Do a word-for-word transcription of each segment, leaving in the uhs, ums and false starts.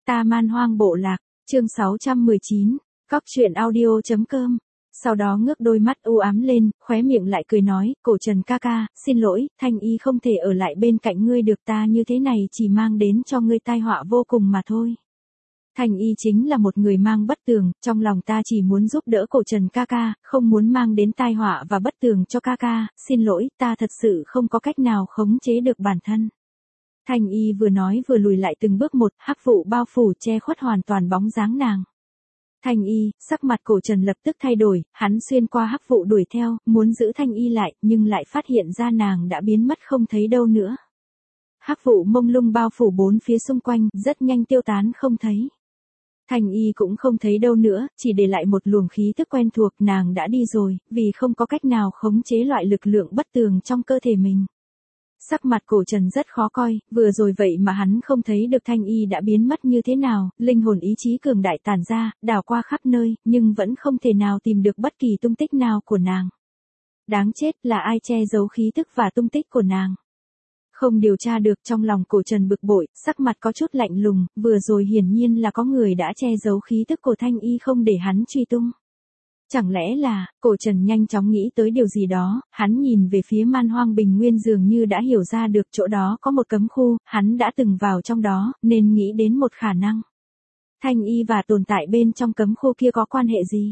Ta Man Hoang Bộ Lạc, chương sáu trăm mười chín, cóc truyện audio chấm com. Sau đó ngước đôi mắt u ám lên, khóe miệng lại cười nói, Cổ Trần ca ca, xin lỗi, Thanh Y không thể ở lại bên cạnh ngươi được, ta như thế này chỉ mang đến cho ngươi tai họa vô cùng mà thôi. Thanh Y chính là một người mang bất tường, trong lòng ta chỉ muốn giúp đỡ Cổ Trần ca ca, không muốn mang đến tai họa và bất tường cho ca ca, xin lỗi, ta thật sự không có cách nào khống chế được bản thân. Thanh Y vừa nói vừa lùi lại từng bước một, hắc vụ bao phủ che khuất hoàn toàn bóng dáng nàng. Thanh Y, sắc mặt Cổ Trần lập tức thay đổi, hắn xuyên qua hắc vụ đuổi theo, muốn giữ Thanh Y lại, nhưng lại phát hiện ra nàng đã biến mất không thấy đâu nữa. Hắc vụ mông lung bao phủ bốn phía xung quanh, rất nhanh tiêu tán không thấy. Thanh Y cũng không thấy đâu nữa, chỉ để lại một luồng khí tức quen thuộc, nàng đã đi rồi, vì không có cách nào khống chế loại lực lượng bất tường trong cơ thể mình. Sắc mặt Cổ Trần rất khó coi, vừa rồi vậy mà hắn không thấy được Thanh Y đã biến mất như thế nào, linh hồn ý chí cường đại tản ra, đảo qua khắp nơi, nhưng vẫn không thể nào tìm được bất kỳ tung tích nào của nàng. Đáng chết, là ai che giấu khí tức và tung tích của nàng? Không điều tra được, trong lòng Cổ Trần bực bội, sắc mặt có chút lạnh lùng, vừa rồi hiển nhiên là có người đã che giấu khí tức của Thanh Y không để hắn truy tung. Chẳng lẽ là, Cổ Trần nhanh chóng nghĩ tới điều gì đó, hắn nhìn về phía Man Hoang Bình Nguyên dường như đã hiểu ra được chỗ đó có một cấm khu, hắn đã từng vào trong đó, nên nghĩ đến một khả năng. Thanh Y và tồn tại bên trong cấm khu kia có quan hệ gì?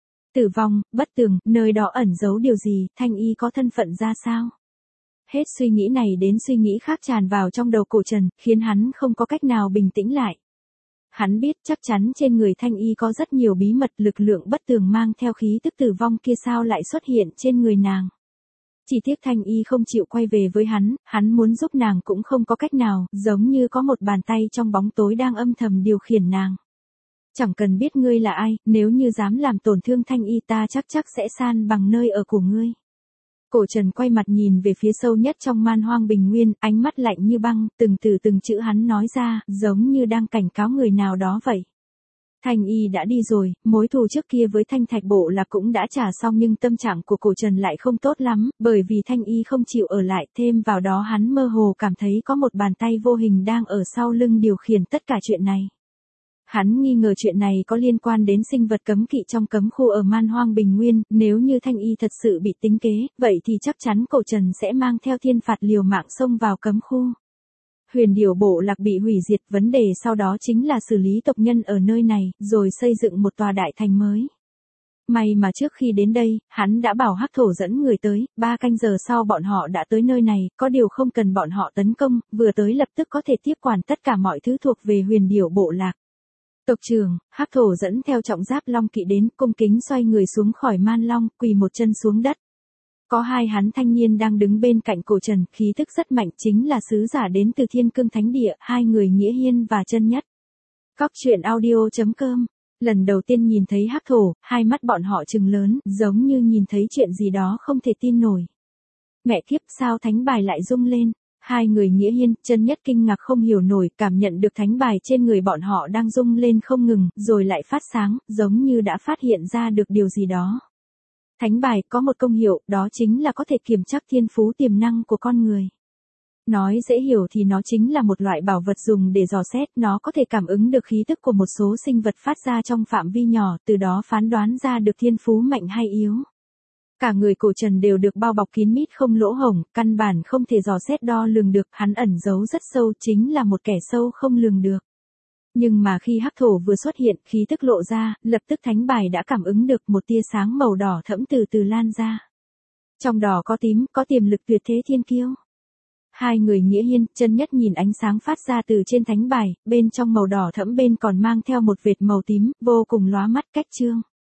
Tử vong, bất tường, nơi đó ẩn giấu điều gì, Thanh Y có thân phận ra sao? Hết suy nghĩ này đến suy nghĩ khác tràn vào trong đầu Cổ Trần, khiến hắn không có cách nào bình tĩnh lại. Hắn biết chắc chắn trên người Thanh Y có rất nhiều bí mật, lực lượng bất tường mang theo khí tức tử vong kia sao lại xuất hiện trên người nàng. Chỉ tiếc Thanh Y không chịu quay về với hắn, hắn muốn giúp nàng cũng không có cách nào, giống như có một bàn tay trong bóng tối đang âm thầm điều khiển nàng. Chẳng cần biết ngươi là ai, nếu như dám làm tổn thương Thanh Y ta chắc chắc sẽ san bằng nơi ở của ngươi. Cổ Trần quay mặt nhìn về phía sâu nhất trong Man Hoang Bình Nguyên, ánh mắt lạnh như băng, từng từ từng chữ hắn nói ra, giống như đang cảnh cáo người nào đó vậy. Thanh Y đã đi rồi, mối thù trước kia với Thanh Thạch Bộ Lạc cũng đã trả xong, nhưng tâm trạng của Cổ Trần lại không tốt lắm, bởi vì Thanh Y không chịu ở lại, thêm vào đó hắn mơ hồ cảm thấy có một bàn tay vô hình đang ở sau lưng điều khiển tất cả chuyện này. Hắn nghi ngờ chuyện này có liên quan đến sinh vật cấm kỵ trong cấm khu ở Man Hoang Bình Nguyên, nếu như Thanh Y thật sự bị tính kế, vậy thì chắc chắn Cổ Trần sẽ mang theo thiên phạt liều mạng xông vào cấm khu. Huyền Điểu Bộ Lạc bị hủy diệt, vấn đề sau đó chính là xử lý tộc nhân ở nơi này, rồi xây dựng một tòa đại thành mới. May mà trước khi đến đây, hắn đã bảo Hắc Thổ dẫn người tới, ba canh giờ sau bọn họ đã tới nơi này, có điều không cần bọn họ tấn công, vừa tới lập tức có thể tiếp quản tất cả mọi thứ thuộc về Huyền Điểu Bộ Lạc. Tộc trưởng, Hắc Thổ dẫn theo trọng giáp long kỵ đến, cung kính xoay người xuống khỏi man long, quỳ một chân xuống đất. Có hai hắn thanh niên đang đứng bên cạnh Cổ Trần, khí tức rất mạnh, chính là sứ giả đến từ Thiên Cương Thánh Địa, hai người Nghĩa Hiên và Chân Nhất. Cóc truyện audio chấm com. Lần đầu tiên nhìn thấy Hắc Thổ, hai mắt bọn họ trừng lớn, giống như nhìn thấy chuyện gì đó không thể tin nổi. Mẹ kiếp, sao thánh bài lại rung lên? Hai người Nghĩa Hiên, Chân Nhất kinh ngạc không hiểu nổi, cảm nhận được thánh bài trên người bọn họ đang rung lên không ngừng, rồi lại phát sáng, giống như đã phát hiện ra được điều gì đó. Thánh bài có một công hiệu, đó chính là có thể kiểm chắc thiên phú tiềm năng của con người. Nói dễ hiểu thì nó chính là một loại bảo vật dùng để dò xét, nó có thể cảm ứng được khí tức của một số sinh vật phát ra trong phạm vi nhỏ, từ đó phán đoán ra được thiên phú mạnh hay yếu. Cả người Cổ Trần đều được bao bọc kín mít không lỗ hổng, căn bản không thể dò xét đo lường được, hắn ẩn giấu rất sâu, chính là một kẻ sâu không lường được. Nhưng mà khi Hắc Thổ vừa xuất hiện, khí tức lộ ra, lập tức thánh bài đã cảm ứng được một tia sáng màu đỏ thẫm từ từ lan ra. Trong đỏ có tím, có tiềm lực tuyệt thế thiên kiêu. Hai người Nghĩa Hiên, Chân Nhất nhìn ánh sáng phát ra từ trên thánh bài, bên trong màu đỏ thẫm bên còn mang theo một vệt màu tím, vô cùng lóa mắt, cách trương.